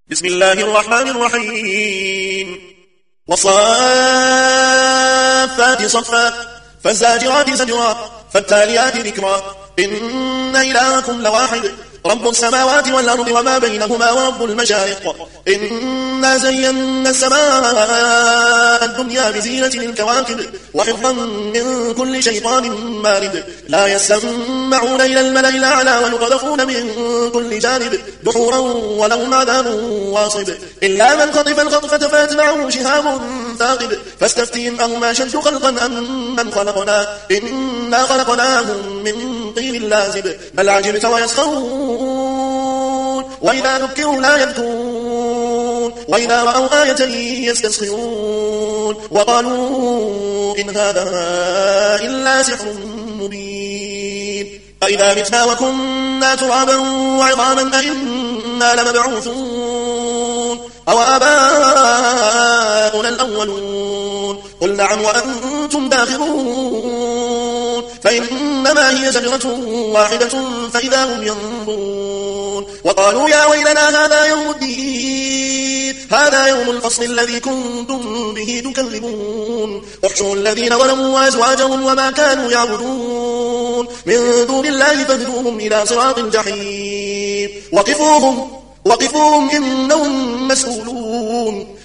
بسم الله الرحمن الرحيم والصافات صفا فالزاجرات زجرا فالتاليات ذكرا إن إلهكم لواحد رب السماوات والأرض وما بينهما ورب المشارق إنا زينا السماء الدنيا بزينة الكواكب وحفظا من كل شيطان مارد لا يسمعون إلى الملأ الأعلى ويقذفون من كل جانب دحورا ولهم عذاب واصب إلا من خطف الخطفة فأتبعه شهاب ثاقب فاستفتهم أهم أشد خلقا أم من خلقنا إنا خلقناهم من طين لازب بل عجبت ويسخرون وإذا ذكروا لا يذكرون وإذا رأوا آية يستسخرون وقالوا إن هذا إلا سحر مبين أإذا متنا وكنا ترابا وعظاما أئنا لمبعوثون أو آباؤنا الأولون قل نعم وأنتم داخرون فإنما هي زجرة واحدة فإذا هم ينظرون وقالوا يا ويلنا هذا يوم الدين هذا يوم الفصل الذي كنتم به تكذبون احشروا الذين ظلموا وأزواجهم وما كانوا يعبدون من دون الله فاهدوهم إلى صراط الجحيم وقفوهم إنهم مسؤولون